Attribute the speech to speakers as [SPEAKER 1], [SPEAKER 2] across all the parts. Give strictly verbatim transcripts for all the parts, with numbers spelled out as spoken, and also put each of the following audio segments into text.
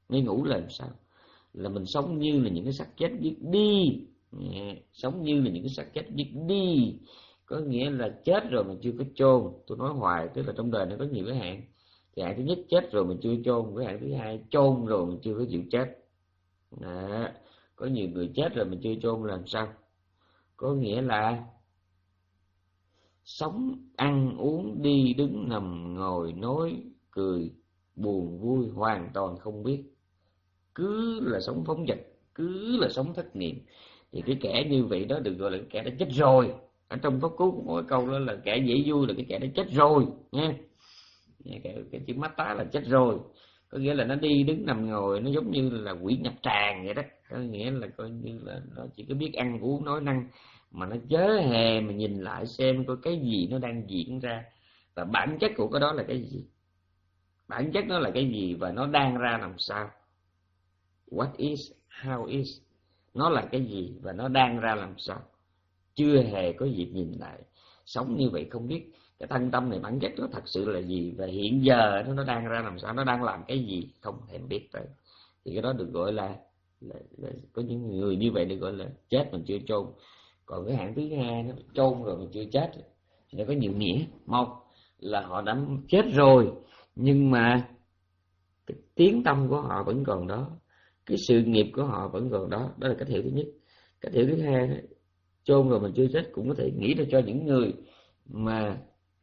[SPEAKER 1] Mê ngủ là làm sao? Là mình sống như là những cái xác chết biết đi. Sống như là những cái xác chết biết đi, có nghĩa là chết rồi mình chưa có chôn. Tôi nói hoài, tức là trong đời nó có nhiều cái hạn. Thì hạn thứ nhất chết rồi mình chưa chôn, cái hạn thứ hai chôn rồi mình chưa có chịu chết. Đó. Có nhiều người chết rồi mình chưa chôn làm sao? Có nghĩa là sống, ăn, uống, đi, đứng, nằm, ngồi, nói, cười, buồn, vui, hoàn toàn không biết. Cứ là sống phóng dật, cứ là sống thất niệm. Thì cái kẻ như vậy đó được gọi là cái kẻ đã chết rồi. Ở trong pháp cứu có một câu đó là kẻ dễ vui là cái kẻ đã chết rồi nha. Cái, cái chữ mắt tá là chết rồi, có nghĩa là nó đi đứng nằm ngồi nó giống như là quỷ nhập tràng vậy đó. Có nghĩa là coi như là nó chỉ có biết ăn uống nói năng, mà nó chớ hề mà nhìn lại xem coi cái gì nó đang diễn ra, và bản chất của cái đó là cái gì, bản chất nó là cái gì, và nó đang ra làm sao. What is, how is, nó là cái gì và nó đang ra làm sao. Chưa hề có dịp nhìn lại. Sống như vậy không biết cái thân tâm này bản chất nó thật sự là gì, và hiện giờ nó đang ra làm sao, nó đang làm cái gì, không thèm biết tới. Thì cái đó được gọi là, là, là có những người như vậy được gọi là chết mình chưa chôn. Còn cái hạng thứ hai nó chôn rồi mình chưa chết thì nó có nhiều nghĩa. Một là họ đã chết rồi nhưng mà cái tiếng tâm của họ vẫn còn đó, cái sự nghiệp của họ vẫn còn đó. Đó là cách hiểu thứ nhất. Cách hiểu thứ hai, chôn rồi mình chưa chết cũng có thể nghĩ ra cho những người mà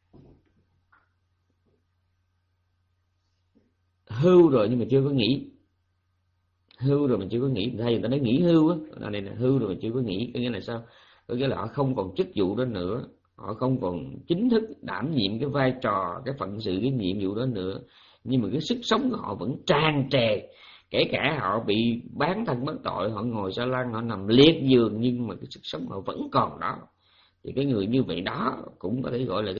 [SPEAKER 1] hưu rồi nhưng mà chưa có nghỉ. Hưu rồi mình chưa có nghỉ, thay người ta nói nghỉ hưu á, này là hưu rồi mình chưa có nghỉ. Có nghĩa là sao? Có nghĩa là họ không còn chức vụ đó nữa, họ không còn chính thức đảm nhiệm cái vai trò, cái phận sự, cái nhiệm vụ đó nữa, nhưng mà cái sức sống của họ vẫn tràn trề. Kể cả họ bị bán thân bất tội, họ ngồi sa lăng, họ nằm liệt giường, nhưng mà cái sức sống họ vẫn còn đó. Thì cái người như vậy đó cũng có thể gọi là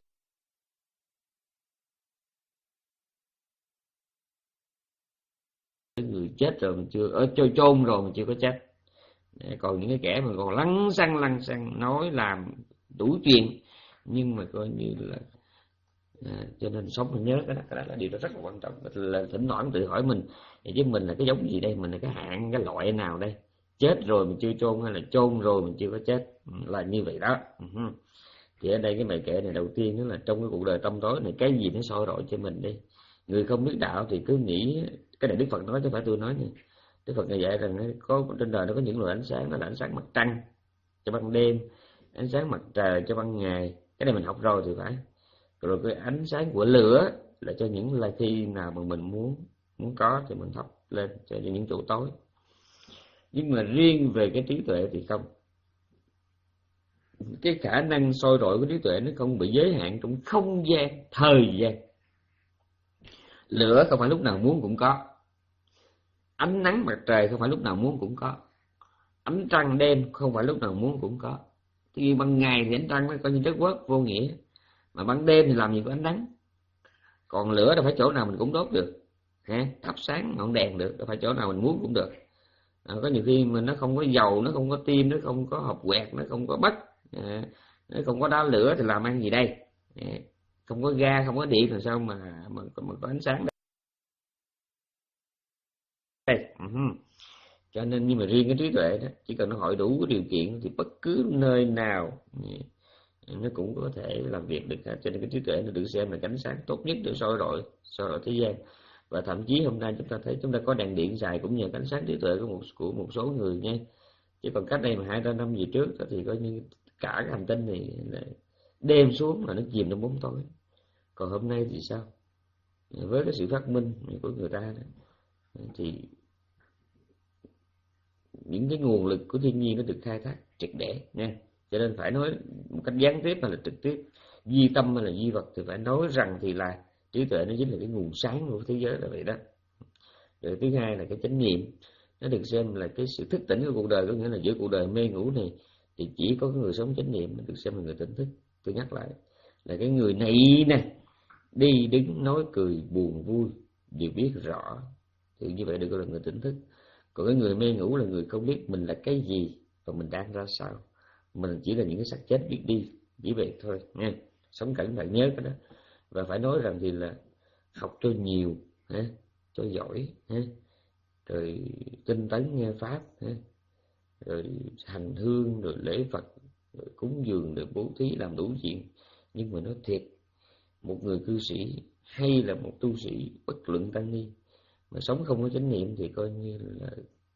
[SPEAKER 1] cái người chết rồi mình chưa, ở chôn chôn rồi mình chưa có chết. Còn những cái kẻ mà còn lăng xăng lăng xăng nói làm đủ chuyện, nhưng mà coi như là à, cho nên sống mình nhớ cái đó, cái đó là điều đó rất là quan trọng. Là thỉnh thoảng tự hỏi mình, chứ mình là cái giống gì đây, mình là cái hạng, cái loại nào đây? Chết rồi mình chưa chôn hay là chôn rồi mình chưa có chết? Là như vậy đó. Thì ở đây cái bài kệ này đầu tiên đó là trong cái cuộc đời tâm tối này, cái gì nó soi rọi cho mình đi. Người không biết đạo thì cứ nghĩ, cái này Đức Phật nói chứ phải tôi nói nha. Đức Phật dạy rằng có trên đời nó có những loại ánh sáng, đó là ánh sáng mặt trăng cho ban đêm, ánh sáng mặt trời cho ban ngày. Cái này mình học rồi thì phải. Rồi cái ánh sáng của lửa là cho những là khi nào mà mình muốn muốn có thì mình thắp lên cho những chỗ tối. Nhưng mà riêng về cái trí tuệ thì không. Cái khả năng soi rọi của trí tuệ nó không bị giới hạn trong không gian, thời gian. Lửa không phải lúc nào muốn cũng có, ánh nắng mặt trời không phải lúc nào muốn cũng có, ánh trăng đêm không phải lúc nào muốn cũng có. Thì ban ngày thì ánh trăng nó coi như rất quất vô nghĩa, mà ban đêm thì làm gì có ánh nắng. Còn lửa đâu phải chỗ nào mình cũng đốt được, ha, thắp sáng ngọn đèn được, đâu phải chỗ nào mình muốn cũng được. À, có nhiều khi mà nó không có dầu, nó không có tim, nó không có hộp quẹt, nó không có bất, à, nó không có đá lửa thì làm ăn gì đây? À, không có ga, không có điện làm sao mà mà, mà có ánh sáng đây? Uh-huh. Cho nên nhưng mà riêng cái trí tuệ đó, chỉ cần nó hội đủ cái điều kiện thì bất cứ nơi nào nó cũng có thể làm việc được. Cho nên cái trí tuệ nó được xem là ánh sáng tốt nhất để soi rọi soi rọi thế gian. Và thậm chí hôm nay chúng ta thấy chúng ta có đèn điện xài cũng nhờ ánh sáng trí tuệ của một của một số người nha. Chứ còn cách đây mà hai ba năm về trước thì coi như cả cái hành tinh này đêm xuống là nó chìm trong bóng tối. Còn hôm nay thì sao? Với cái sự phát minh của người ta đó, thì những cái nguồn lực của thiên nhiên nó được khai thác triệt để nha. Cho nên phải nói một cách gián tiếp hay là trực tiếp, duy tâm hay là duy vật, thì phải nói rằng thì là trí tuệ nó chính là cái nguồn sáng của thế giới là vậy đó. Rồi thứ hai là cái chánh niệm, nó được xem là cái sự thức tỉnh của cuộc đời. Có nghĩa là giữa cuộc đời mê ngủ này thì chỉ có cái người sống chánh niệm được xem là người tỉnh thức. Tôi nhắc lại là cái người này nè, đi đứng nói cười buồn vui đều biết rõ, thì như vậy được gọi là người tỉnh thức. Còn cái người mê ngủ là người không biết mình là cái gì và mình đang ra sao, mình chỉ là những cái xác chết biết đi, chỉ vậy thôi nha. Sống cẩn thận nhớ cái đó. Và phải nói rằng thì là học cho nhiều, ha, cho giỏi, ha. rồi tinh tấn nghe pháp, rồi hành hương, rồi lễ Phật, rồi cúng dường, rồi bố thí, làm đủ chuyện. Nhưng mà nói thiệt, một người cư sĩ hay là một tu sĩ, bất luận tăng ni, mà sống không có chánh niệm thì coi như là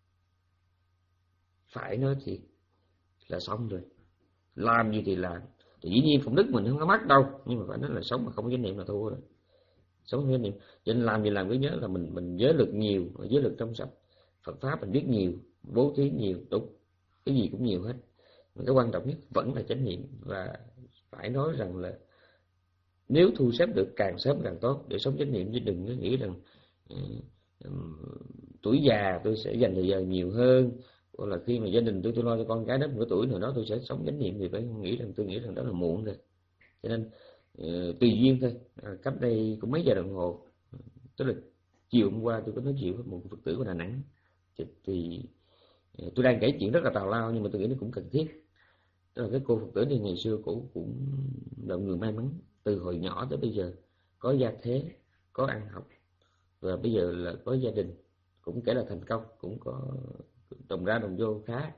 [SPEAKER 1] phải nói thiệt là xong rồi. Làm gì thì làm, thì dĩ nhiên phụng đức mình không có mắc đâu, nhưng mà phải nói là sống mà không có chánh niệm là thua rồi. Sống không chánh niệm, cho nên làm gì làm cứ nhớ là mình mình giới lực nhiều, giới lực trong sạch, Phật pháp mình biết nhiều, bố thí nhiều, đúng, cái gì cũng nhiều hết. Mà cái quan trọng nhất vẫn là chánh niệm. Và phải nói rằng là nếu thu xếp được càng sớm càng tốt để sống chánh niệm, chứ đừng có nghĩ rằng uh, um, tuổi già tôi sẽ dành thời giờ nhiều hơn, hoặc là khi mà gia đình tôi tôi lo cho con cái đến một cái tuổi nào đó tôi sẽ sống chánh niệm, thì phải nghĩ rằng tôi nghĩ rằng đó là muộn rồi. Cho nên uh, tùy duyên thôi. À, cách đây cũng mấy giờ đồng hồ, tức là chiều hôm qua tôi có nói chuyện với một Phật tử của Đà Nẵng, thì, thì uh, tôi đang kể chuyện rất là tào lao nhưng mà tôi nghĩ nó cũng cần thiết. Tức là cái cô Phật tử này ngày xưa cổ cũng là người may mắn, từ hồi nhỏ tới bây giờ có gia thế, có ăn học, và bây giờ là có gia đình, cũng kể là thành công, cũng có đồng ra đồng vô khá.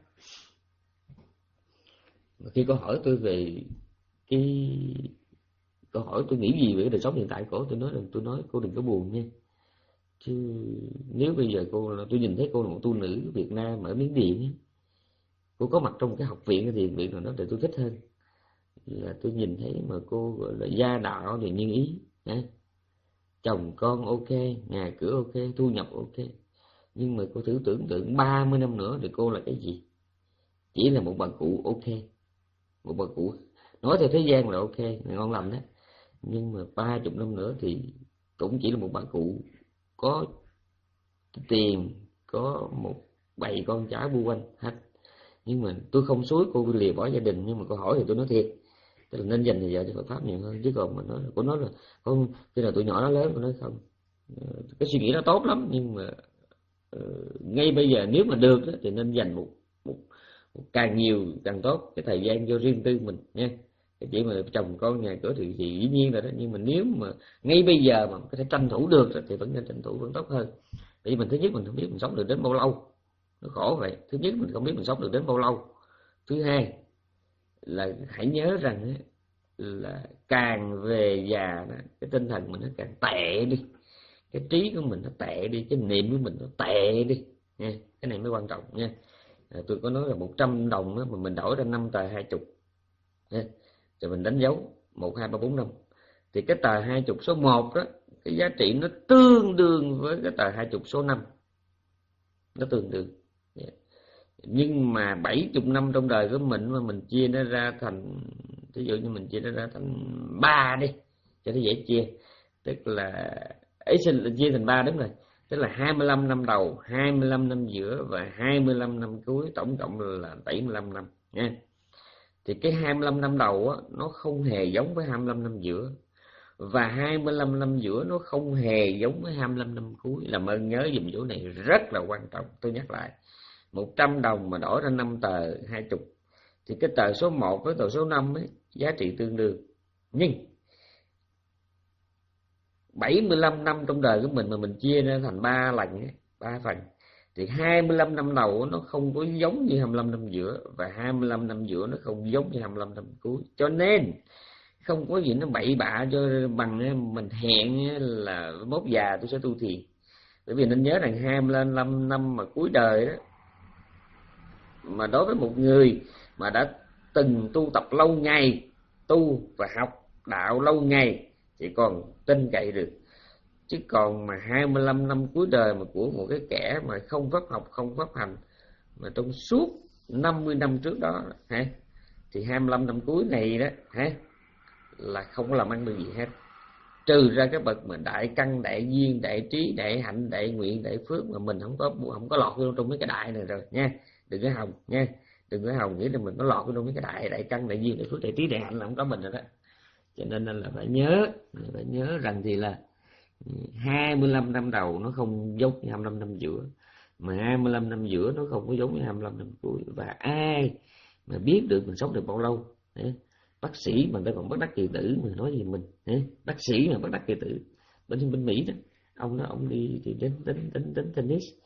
[SPEAKER 1] Mà khi cô hỏi tôi về cái câu hỏi tôi nghĩ gì về đời sống hiện tại của cô, tôi nói là tôi nói cô đừng có buồn nha, chứ nếu bây giờ cô, tôi nhìn thấy cô là một tu nữ Việt Nam ở Miến Điện, cô có mặt trong cái học viện cái thiền viện nào đó thì tôi thích hơn. Là tôi nhìn thấy mà cô gọi là gia đạo thì như ý, nha. Chồng con ok, nhà cửa ok, thu nhập ok. Nhưng mà cô thử tưởng tượng ba mươi năm nữa thì cô là cái gì? Chỉ là một bà cụ ok, một bà cụ nói theo thế gian là ok, ngon lành đó. Nhưng mà ba chục năm nữa thì cũng chỉ là một bà cụ có tiền, có một bầy con cháu bu quanh hết. Nhưng mà tôi không xúi cô lìa bỏ gia đình, nhưng mà cô hỏi thì tôi nói thiệt, tức là nên dành thời giờ cho Phật pháp nhiều hơn. Chứ còn mà nói, cô nói là không, khi nào tụi nhỏ nó lớn, cô nói không, cái suy nghĩ đó tốt lắm, nhưng mà uh, ngay bây giờ nếu mà được đó, thì nên dành một, một, một càng nhiều càng tốt cái thời gian cho riêng tư mình nha. Cái chuyện mà chồng con nhà cửa thì, thì dĩ nhiên rồi đó, nhưng mà nếu mà ngay bây giờ mà có thể tranh thủ được thì vẫn nên tranh thủ, vẫn tốt hơn. Bởi vì mình thứ nhất mình không biết mình sống được đến bao lâu, nó khổ vậy. Thứ nhất mình không biết mình sống được đến bao lâu. Thứ hai là hãy nhớ rằng là càng về già cái tinh thần mình nó càng tệ đi, cái trí của mình nó tệ đi, cái niệm của mình nó tệ đi nha. Cái này mới quan trọng nha. À, tôi có nói là một trăm đồng đó, mà mình đổi ra năm tờ hai chục nha. Rồi mình đánh dấu một hai ba bốn năm, thì cái tờ hai chục số một đó, cái giá trị nó tương đương với cái tờ hai chục số năm, nó tương đương. Yeah. Nhưng mà bảy chục năm trong đời của mình mà mình chia nó ra thành, ví dụ như mình chia nó ra thành ba đi cho nó dễ chia, tức là ấy xin là chia thành ba, đúng rồi, tức là hai mươi lăm năm đầu, hai mươi lăm năm giữa và hai mươi lăm năm cuối, tổng cộng là bảy mươi lăm năm nha. Thì cái hai mươi lăm năm đầu á, nó không hề giống với hai mươi lăm năm giữa, và hai mươi lăm năm giữa nó không hề giống với hai mươi lăm năm cuối. Làm ơn nhớ dùm chỗ này rất là quan trọng. Tôi nhắc lại, một trăm đồng mà đổi ra năm tờ hai chục, thì cái tờ số một với tờ số năm ấy, giá trị tương đương. Nhưng bảy mươi lăm năm trong đời của mình mà mình chia ra thành ba lần, ba phần, thì hai mươi lăm năm đầu nó không có giống như hai mươi lăm năm giữa, và hai mươi lăm năm giữa nó không giống như hai mươi lăm năm cuối. Cho nên không có gì nó bậy bạ cho bằng mình hẹn là mốt già tôi sẽ tu thiền. Bởi vì nên nhớ rằng hai mươi lăm năm mà cuối đời đó, mà đối với một người mà đã từng tu tập lâu ngày, tu và học đạo lâu ngày thì còn tin cậy được. Chứ còn mà hai mươi lăm năm cuối đời mà của một cái kẻ mà không pháp học, không pháp hành, mà trong suốt năm mươi năm trước đó hả, thì hai mươi lăm năm cuối này đó hả, là không có làm ăn được gì hết. Trừ ra cái bậc mà đại căn, đại duyên, đại trí, đại hạnh, đại nguyện, đại phước, mà mình không có không có lọt vô trong mấy cái đại này rồi nha. Đừng có hòng nha, đừng có hòng nghĩ là mình có lọt vô trong mấy cái đại, đại căn, đại duyên, đại phước, đại trí, đại hạnh là không có mình rồi đó. Cho nên là phải nhớ, phải nhớ rằng thì là hai mươi lăm năm đầu nó không giống như hai mươi lăm năm giữa, mà hai mươi lăm năm giữa nó không có giống như hai mươi lăm năm cuối. Và ai mà biết được mình sống được bao lâu, bác sĩ mà ta còn bất đắc kỳ tử mà nói gì mình, bác sĩ mà bất đắc kỳ tử bên bên Mỹ đó, ông đó ông đi thì đến đến đến đến tennis,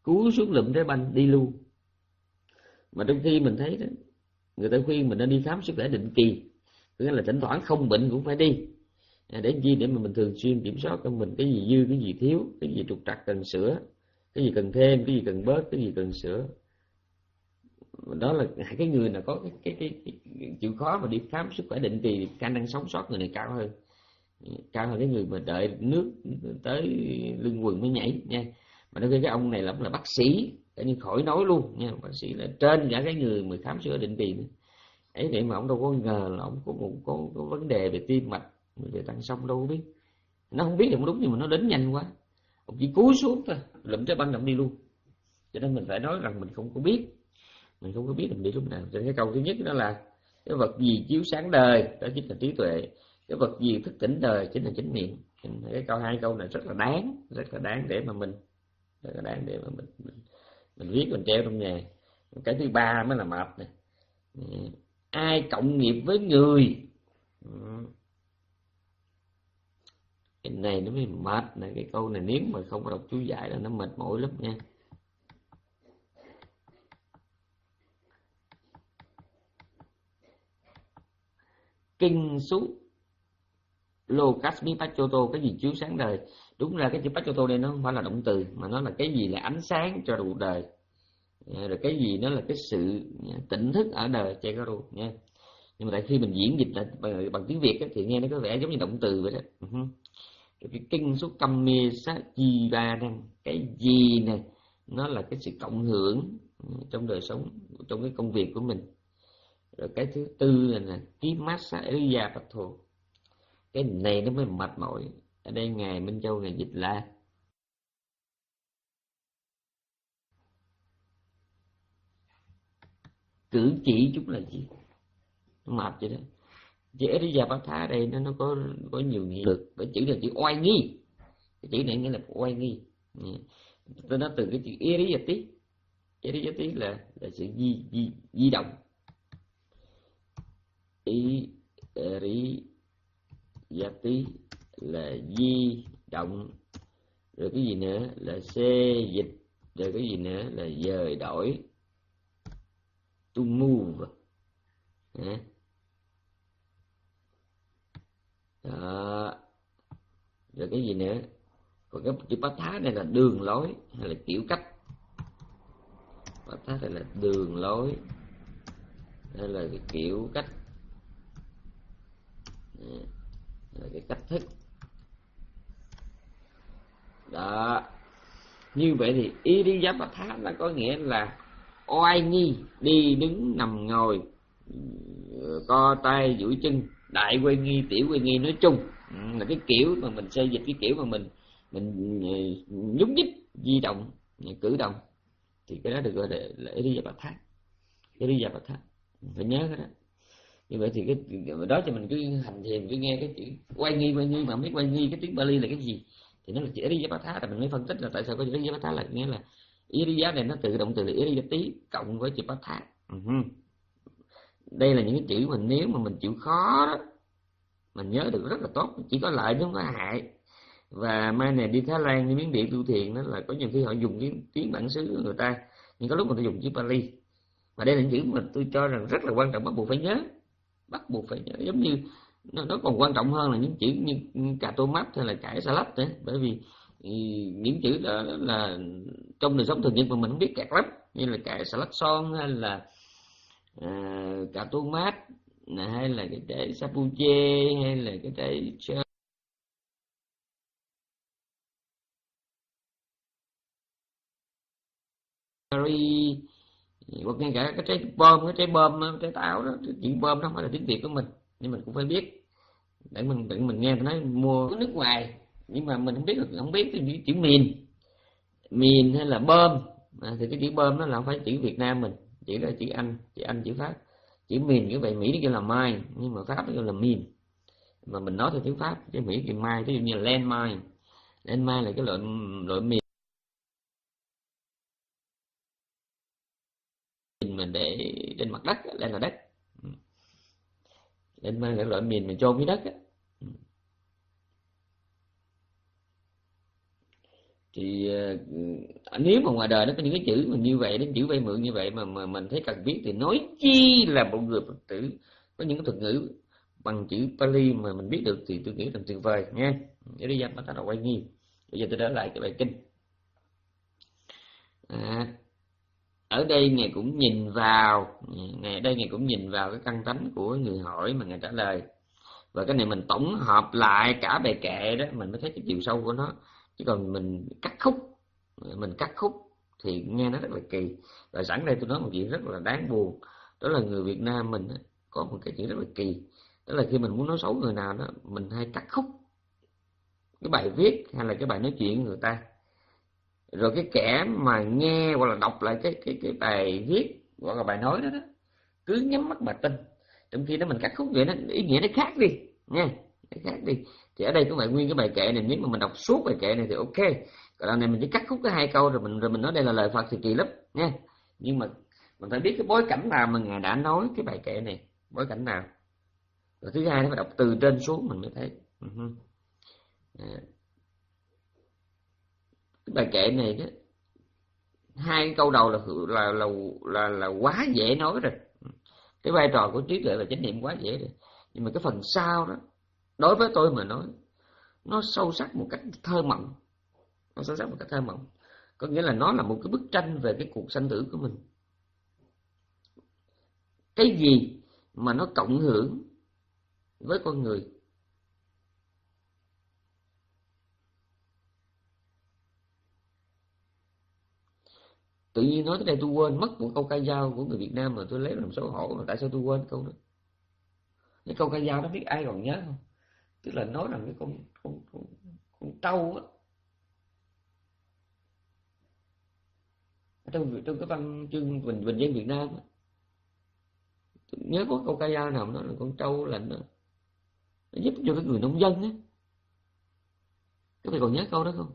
[SPEAKER 1] cúi xuống lụm trái banh đi luôn. Mà đôi khi mình thấy đó, người ta khuyên mình nên đi khám sức khỏe định kỳ, nghĩa là thỉnh thoảng không bệnh cũng phải đi. Để chi? Để mà mình thường xuyên kiểm soát cho mình cái gì dư, cái gì thiếu, cái gì trục trặc cần sửa, cái gì cần thêm, cái gì cần bớt, cái gì cần sửa. Đó là cái người nào có cái, cái, cái, cái chịu khó mà đi khám sức khỏe định kỳ, khả năng sống sót người này cao hơn, cao hơn cái người mà đợi nước tới lưng quần mới nhảy nha. Mà đôi khi cái ông này là là bác sĩ, coi như khỏi nói luôn nha, bác sĩ là trên cả cái người mà khám sức khỏe định kỳ nữa. Ấy vậy mà ông đâu có ngờ là ông có một có, có vấn đề về tim mạch, về tăng xong đâu có biết. Nó không biết thì cũng đúng, nhưng mà nó đến nhanh quá, ông chỉ cúi xuống thôi, lụm trái banh ông đi luôn. Cho nên mình phải nói rằng mình không có biết, mình không có biết mình đi lúc nào. Cho nên cái câu thứ nhất đó là cái vật gì chiếu sáng đời, đó chính là trí tuệ. Cái vật gì thức tỉnh đời chính là chánh niệm. Cái câu hai câu này rất là đáng, rất là đáng để mà mình, rất là đáng để mà mình mình, mình viết, mình treo trong nhà. Cái thứ ba mới là mệt này. Ai cộng nghiệp với người, cái này nó mới mệt này. Cái câu này nếu mà không có đọc chú giải là nó mệt mỏi lắm nha. Kinh sú lô kasmi pachoto, cái gì chiếu sáng đời. Đúng ra cái chữ pachoto đây nó không phải là động từ, mà nó là cái gì là ánh sáng cho cuộc đời, rồi cái gì nó là cái sự tỉnh thức ở đời chơi có luôn nha. Nhưng mà tại khi mình diễn dịch lại bằng, bằng tiếng Việt ấy, thì nghe nó có vẻ giống như động từ vậy đó. Uh-huh. Cái kinh số cầm mê sát chi ba năng, cái gì này nó là cái sự cộng hưởng trong đời sống, trong cái công việc của mình. Rồi cái thứ tư là, là ký massa eriya patho, cái này nó mới mệt mỏi. Ở đây ngài Minh Châu ngài dịch là cử chỉ chúng là gì, nó mệt vậy đó. Chữ eriya patha ở đây nó nó có có nhiều nghĩa lực. Cái chữ là chữ oai nghi, cái chữ này nghĩa là oai nghi. Tôi nói từ cái chữ eriyati, eriyati là là sự di di di động. Eriyati là di động. Rồi cái gì nữa là xê dịch. Rồi cái gì nữa là dời đổi, to move. Đó. Rồi cái gì nữa, còn cái chữ bát thá này là đường lối hay là kiểu cách. Bát thá này là đường lối hay là cái kiểu cách, là cái cách thức. Đó. Như vậy thì Irijapatha nó có nghĩa là oai nghi, đi đứng nằm ngồi, co tay duỗi chân, đại quay nghi, tiểu quay nghi, nói chung là cái kiểu mà mình xây dịch, cái kiểu mà mình mình nhúc nhích, di động, cử động, thì cái đó được gọi là, là Irijapatha. Irijapatha phải nhớ cái đó. Như vậy thì cái đó cho mình cứ hành thiền, cứ nghe cái chữ quay nghi, quay nghi mà không biết quay nghi cái tiếng Bali là cái gì thì nó là chữ Irijapatha. Thì mình mới phân tích là tại sao có chữ Irijapatha, là nghĩa là Iriya này nó từ động từ là Iriyati cộng với chữ Patha. Uh-huh. Đây là những cái chữ mà nếu mà mình chịu khó đó, mình nhớ được rất là tốt, chỉ có lợi chứ không có hại. Và mai này đi Thái Lan, đi Miến Điện tu thiền đó, là có nhiều khi họ dùng cái tiếng bản xứ của người ta, nhưng có lúc người ta dùng chữ Pali. Và đây là những chữ mà tôi cho rằng rất là quan trọng, bắt buộc phải nhớ, bắt buộc phải nhớ. Giống như nó, nó còn quan trọng hơn là những chữ như cà tomat hay là cải salad nữa, bởi vì những chữ đó là trong đời sống thường nhật mà mình không biết kẹt lắm, như là cải salad son hay là à, cà tomat hay là cái trái sapuche hay là cái trái cherry, hoặc ngay cả cái trái bom, cái trái bom, trái táo đó. Chữ bom nó không phải là tiếng Việt của mình, nhưng mình cũng phải biết để mình để mình nghe tôi nói mua nước ngoài, nhưng mà mình không biết được, không biết cái chữ mìn mìn hay là bom. À, thì cái chữ bom nó là không phải chữ Việt Nam mình, chữ đó là chữ Anh, chữ Anh chữ Pháp. Chữ mìn như vậy Mỹ nó kêu là mine, nhưng mà Pháp nó kêu là mìn, mà mình nói theo tiếng Pháp. Chứ Mỹ kêu mine, ví dụ như là landmine. Landmine là cái loại loại mìn mình để trên mặt đất, lên là đất. Landmine là loại mìn mình chôn dưới đất á. Thì uh, nếu mà ngoài đời nó có những cái chữ mà như vậy, đến chữ vay mượn như vậy mà mà mình thấy cần biết, thì nói chi là một người Phật tử có những cái thuật ngữ bằng chữ Pali mà mình biết được, thì tôi nghĩ là tuyệt vời nha. Để đi dành bắt đầu quay nghi. Bây giờ tôi trở lại cái bài kinh. À, ở đây ngài cũng nhìn vào, ngài ở đây ngài cũng nhìn vào cái căn tánh của người hỏi mà ngài trả lời, và cái này mình tổng hợp lại cả bài kệ đó mình mới thấy cái chiều sâu của nó. Chứ còn mình cắt khúc, mình cắt khúc thì nghe nó rất là kỳ. Và sẵn đây tôi nói một chuyện rất là đáng buồn, đó là người Việt Nam mình có một cái chuyện rất là kỳ, đó là khi mình muốn nói xấu người nào đó, mình hay cắt khúc cái bài viết hay là cái bài nói chuyện của người ta, rồi cái kẻ mà nghe hoặc là đọc lại cái cái cái bài viết hoặc là bài nói đó, đó cứ nhắm mắt mà tin, trong khi đó mình cắt khúc vậy nó ý nghĩa nó khác đi nha, nó khác đi. Thì ở đây cũng vậy, nguyên cái bài kệ này nếu mà mình đọc suốt bài kệ này thì ok, còn lần này mình chỉ cắt khúc cái hai câu rồi mình rồi mình nói đây là lời Phật thì kỳ lắm nha. Nhưng mà mình phải biết cái bối cảnh nào mà ngài đã nói cái bài kệ này, bối cảnh nào. Rồi thứ hai nó phải đọc từ trên xuống mình mới thấy. Uh-huh. À. Cái bài kệ này đó, hai câu đầu là là là là, là quá dễ nói rồi. Cái vai trò của trí tuệ và chánh niệm quá dễ rồi. Nhưng mà cái phần sau đó, đối với tôi mà nói, nó sâu sắc một cách thơ mộng. Nó sâu sắc một cách thơ mộng. Có nghĩa là nó là một cái bức tranh về cái cuộc sanh tử của mình. Cái gì mà nó cộng hưởng với con người. Tự nhiên nói tới đây tôi quên mất một câu ca dao của người Việt Nam mà tôi lấy làm xấu hổ, mà tại sao tôi quên câu đó? Cái câu ca dao đó biết ai còn nhớ không? Tức là nói rằng cái con con con, con trâu á, trong trong cái văn chương bình bình dân Việt Nam á, tôi nhớ có câu ca dao nào nói là con trâu là nó, nó giúp cho cái người nông dân á. Các bạn còn nhớ câu đó không?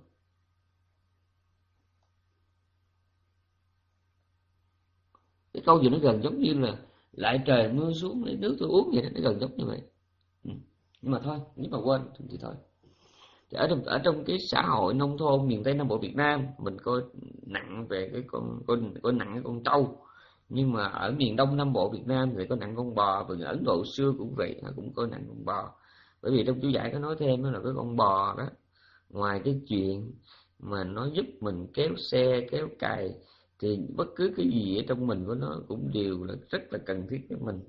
[SPEAKER 1] Cái câu gì nó gần giống như là lại trời mưa xuống lấy nước tôi uống vậy đó, nó gần giống như vậy. Ừ. Nhưng mà thôi, nếu mà quên thì thôi. Thì ở trong ở trong cái xã hội nông thôn miền Tây Nam Bộ Việt Nam, mình coi nặng về cái con coi, coi nặng cái con trâu. Nhưng mà ở miền Đông Nam Bộ Việt Nam thì có nặng con bò, và Ấn Độ xưa cũng vậy, họ cũng coi nặng con bò. Bởi vì trong chú giải có nói thêm đó là cái con bò đó, ngoài cái chuyện mà nó giúp mình kéo xe kéo cày, thì bất cứ cái gì ở trong mình của nó cũng đều là rất là cần thiết với mình.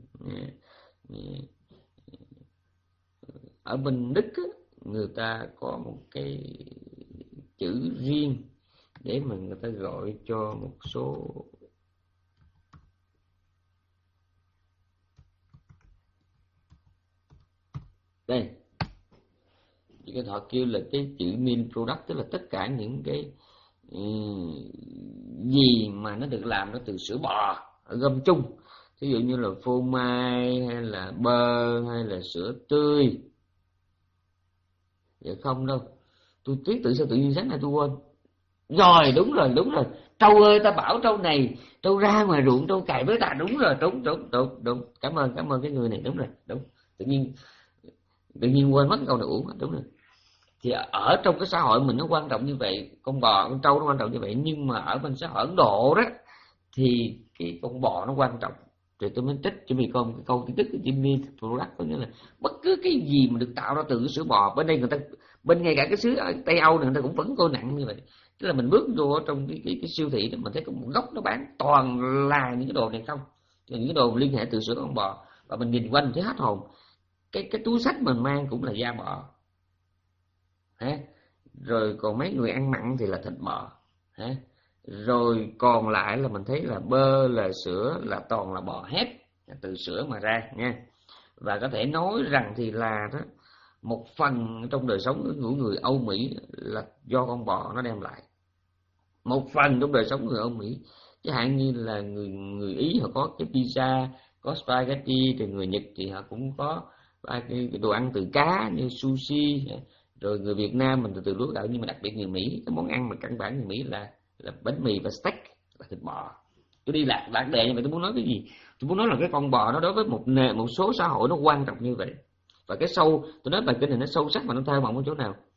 [SPEAKER 1] Ở bên Đức á, người ta có một cái chữ riêng để mà người ta gọi cho một số đây, cái họ kêu là cái chữ mean product, tức là tất cả những cái um, gì mà nó được làm nó từ sữa bò ở gom chung, ví dụ như là phô mai hay là bơ hay là sữa tươi. Dạ không đâu, tôi tiếc tự sao tự nhiên sáng nay tôi quên rồi. Đúng rồi, đúng rồi, trâu ơi, ta bảo trâu này, trâu ra ngoài ruộng trâu cày với ta. Đúng rồi, đúng đúng đúng đúng, cảm ơn cảm ơn cái người này. Đúng rồi, đúng, tự nhiên tự nhiên quên mất câu này uổng. Đúng rồi. Thì ở trong cái xã hội mình nó quan trọng như vậy, con bò con trâu nó quan trọng như vậy, nhưng mà ở bên xã hội Ấn Độ đó thì cái con bò nó quan trọng. Rồi tôi mới trích cho mình coi một cái câu tiếng Đức của Jimmy Product, có nghĩa là bất cứ cái gì mà được tạo ra từ cái sữa bò. Bên đây người ta, bên ngay cả cái xứ Tây Âu này người ta cũng vẫn coi nặng như vậy. Tức là mình bước vô trong cái, cái, cái siêu thị đó, mình thấy có một góc nó bán toàn là những cái đồ này không, những cái đồ liên hệ từ sữa con bò, và mình nhìn quanh mình thấy hết hồn. Cái cái túi xách mình mang cũng là da bò, hả? Rồi còn mấy người ăn mặn thì là thịt bò, hả? Rồi còn lại là mình thấy là bơ, là sữa, là toàn là bò hép, từ sữa mà ra nha. Và có thể nói rằng thì là đó, một phần trong đời sống của người Âu Mỹ là do con bò nó đem lại. Một phần trong đời sống người Âu Mỹ, chẳng hạn như là người người Ý họ có cái pizza, có spaghetti, thì người Nhật thì họ cũng có cái đồ ăn từ cá như sushi. Rồi người Việt Nam mình từ từ lúa gạo, nhưng mà đặc biệt người Mỹ, cái món ăn mà căn bản người Mỹ là là bánh mì và steak, là thịt bò. Tôi đi lạc lạc đề như vậy, tôi muốn nói cái gì? Tôi muốn nói là cái con bò nó đối với một nền, một số xã hội nó quan trọng như vậy. Và cái sâu, tôi nói bài kinh này nó sâu sắc và nó thơ mộng ở chỗ nào?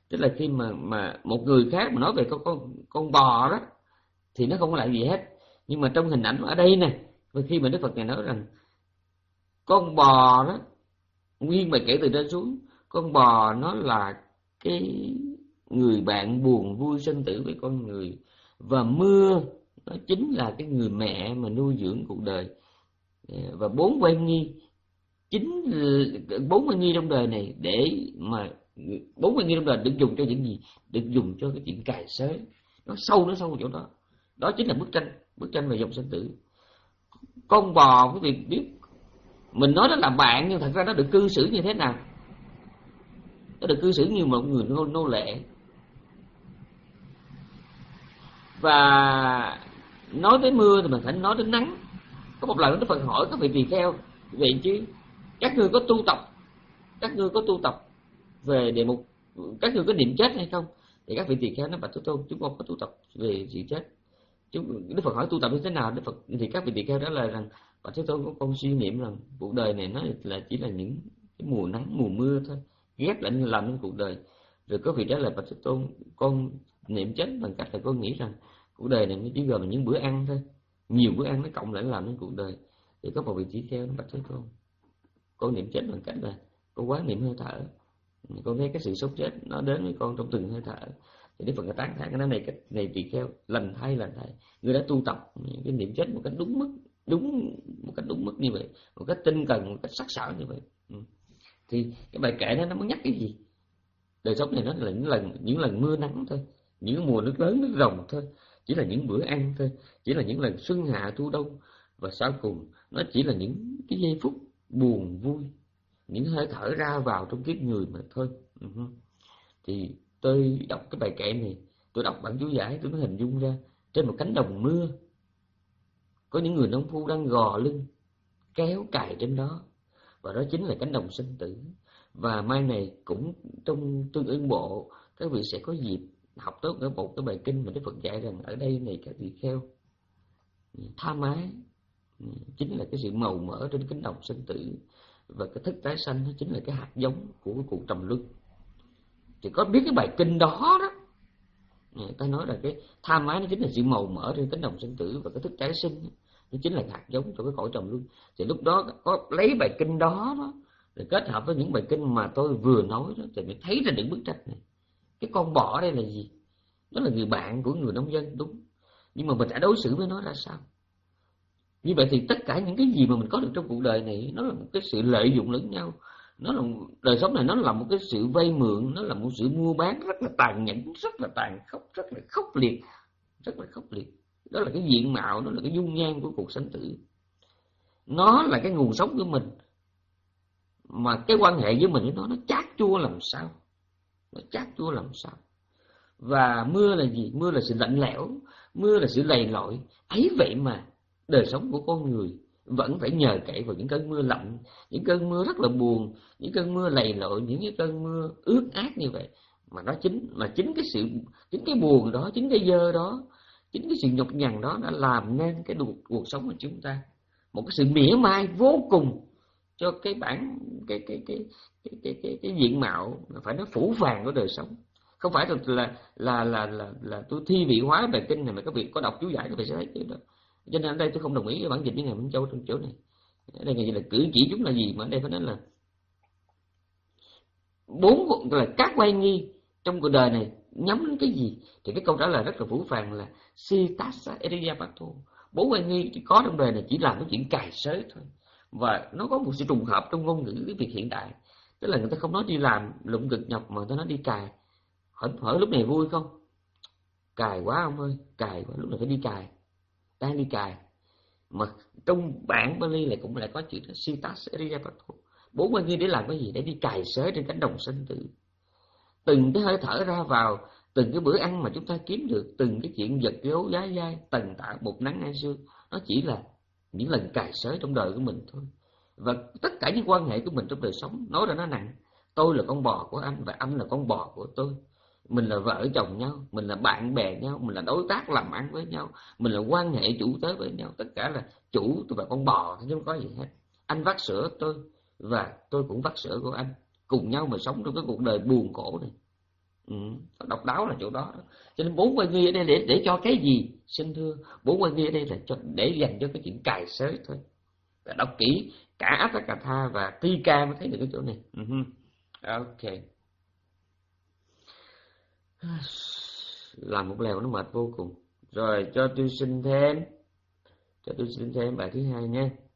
[SPEAKER 1] Tức là khi mà mà một người khác mà nói về con con con bò đó thì nó không có lại gì hết. Nhưng mà trong hình ảnh ở đây nè, khi mà Đức Phật Ngài nói rằng con bò đó, nguyên bài kể từ trên xuống, con bò nó là cái người bạn buồn vui sinh tử với con người, và mưa nó chính là cái người mẹ mà nuôi dưỡng cuộc đời. Và bốn oai nghi, chính bốn oai nghi trong đời này, để mà bốn oai nghi trong đời được dùng cho những gì? Được dùng cho cái chuyện cài xới. Nó sâu, nó sâu ở chỗ đó. Đó chính là bức tranh, bức tranh về dòng sinh tử. Con bò, quý vị biết, mình nói nó là bạn, nhưng thật ra nó được cư xử như thế nào? Nó được cư xử như một người nô, nô lệ. Và nói tới mưa thì mình phải nói đến nắng. Có một lần Đức Phật hỏi các vị tỳ kheo, vậy chứ các ngươi có tu tập, các ngươi có tu tập về đề mục, các ngươi có niệm chết hay không? Thì các vị tỳ kheo nói: bạch Thế Tôn, chúng con có tu tập về sự chết. Chúng, Đức Phật hỏi tu tập như thế nào? Đức Phật thì các vị tỳ kheo trả lời rằng: bạch Thế Tôn, con suy niệm rằng cuộc đời này nó là chỉ là những cái mùa nắng mùa mưa thôi, ghét lạnh làm nên cuộc đời. Rồi có vị trả lời: bạch Thế Tôn, con niệm chết bằng cách là con nghĩ rằng cuộc đời này nó chỉ gồm là những bữa ăn thôi, nhiều bữa ăn nó cộng lại làm nên cuộc đời. Thì có một vị tỳ kheo nó: bạch Thế Tôn, con niệm chết bằng cách là con quán niệm hơi thở, con thấy cái sự sống chết nó đến với con trong từng hơi thở. Thì Đức Phật đã tán thán cái này, cái này tỳ kheo lành thay, lành thay, người đã tu tập cái niệm chết một cách đúng mức, đúng một cách đúng mức như vậy, một cách tinh cần, một cách sắc sảo như vậy. Ừ. Thì cái bài kệ đó nó muốn nhắc cái gì? Đời sống này nó là những lần những lần mưa nắng thôi, những mùa nước lớn nước ròng thôi, chỉ là những bữa ăn thôi, chỉ là những lần xuân hạ thu đông, và sau cùng nó chỉ là những cái giây phút buồn vui, những hơi thở ra vào trong kiếp người mà thôi. Uh-huh. Thì tôi đọc cái bài kệ này, tôi đọc bản chú giải, tôi mới hình dung ra trên một cánh đồng mưa có những người nông phu đang gò lưng kéo cày trên đó, và đó chính là cánh đồng sinh tử. Và mai này cũng trong tương ứng bộ, các vị sẽ có dịp học tốt ở một cái bài kinh mà Đức Phật dạy rằng ở đây này các vị kheo, tham ái chính là cái sự màu mỡ trên cánh đồng sinh tử, và cái thức tái sanh nó chính là cái hạt giống của cái cuộc trầm luân. Thì có biết cái bài kinh đó đó, ta nói là cái tham ái nó chính là sự màu mỡ trên cánh đồng sinh tử, và cái thức tái sinh nó chính là hạt giống cho cái cõi trầm luân. Thì lúc đó có lấy bài kinh đó đó rồi kết hợp với những bài kinh mà tôi vừa nói đó, thì mới thấy ra được bức tranh này. Cái con bò ở đây là gì? Nó là người bạn của người nông dân, đúng, nhưng mà mình đã đối xử với nó ra sao? Như vậy thì tất cả những cái gì mà mình có được trong cuộc đời này, nó là một cái sự lợi dụng lẫn nhau. Nó là đời sống này, nó là một cái sự vay mượn, nó là một sự mua bán rất là tàn nhẫn, rất là tàn khốc, rất là khốc liệt, rất là khốc liệt. Đó là cái diện mạo, đó là cái dung nhan của cuộc sanh tử. Nó là cái nguồn sống của mình, mà cái quan hệ với mình với nó nó chát chua làm sao, nó chát chua làm sao. Và mưa là gì? Mưa là sự lạnh lẽo, mưa là sự lầy lội. Ấy vậy mà đời sống của con người vẫn phải nhờ cậy vào những cơn mưa lạnh, những cơn mưa rất là buồn, những cơn mưa lầy lội, những cái cơn mưa ướt át như vậy. Mà nó chính mà chính cái sự chính cái buồn đó, chính cái dơ đó, chính cái sự nhọc nhằn đó đã làm nên cái cuộc, cuộc sống của chúng ta một cái sự mỉa mai vô cùng cho cái bản cái cái cái cái cái cái, cái diện mạo phải nói phủ phàng của đời sống. Không phải là là là là là, là tôi thi vị hóa bài kinh này mà các vị có đọc chú giải các vị sẽ thấy cái đó. Cho nên ở đây tôi không đồng ý với bản dịch với ngài Minh Châu trong chỗ này. Ở đây ngài là cử chỉ chúng là gì, mà ở đây phải nói là bốn là các oai nghi trong cuộc đời này nhắm đến cái gì? Thì cái câu trả lời rất là phủ phàng là Sitasa Eriyapato. Bốn oai nghi chỉ có trong đời này chỉ làm cái chuyện cài xới thôi. Và nó có một sự trùng hợp trong ngôn ngữ cái việc hiện đại, tức là người ta không nói đi làm lụng cực nhọc mà người ta nói đi cài. Hỏi, hỏi lúc này vui không? Cài quá ông ơi, cài quá, lúc này phải đi cài, đang đi cài. Mà trong bản Bali lại cũng lại có chữ Sitas Eriyapato. Bốn oai nghi để làm cái gì? Để đi cài xới trên cánh đồng sinh tử. Từng cái hơi thở ra vào, từng cái bữa ăn mà chúng ta kiếm được, từng cái chuyện vật gấu giá dai, tần tả một nắng hai sương, nó chỉ là những lần cài xới trong đời của mình thôi. Và tất cả những quan hệ của mình trong đời sống, nói ra nó nặng. Tôi là con bò của anh và anh là con bò của tôi. Mình là vợ chồng nhau, mình là bạn bè nhau, mình là đối tác làm ăn với nhau, mình là quan hệ chủ tớ với nhau. Tất cả là chủ tôi và con bò chứ không có gì hết. Anh vắt sữa tôi và tôi cũng vắt sữa của anh, cùng nhau mà sống trong cái cuộc đời buồn khổ này. Ừ, độc đáo là chỗ đó. Cho nên bốn quan nghi ở đây để để cho cái gì? Xin thưa, bốn quan nghi ở đây là cho để dành cho cái chuyện cài xới thôi. Và đọc kỹ cả Atthakatha và Tika mới thấy được cái chỗ này. Uh-huh. Ok. Làm một lèo nó mệt vô cùng. Rồi cho tôi xin thêm, cho tôi xin thêm bài thứ hai nha.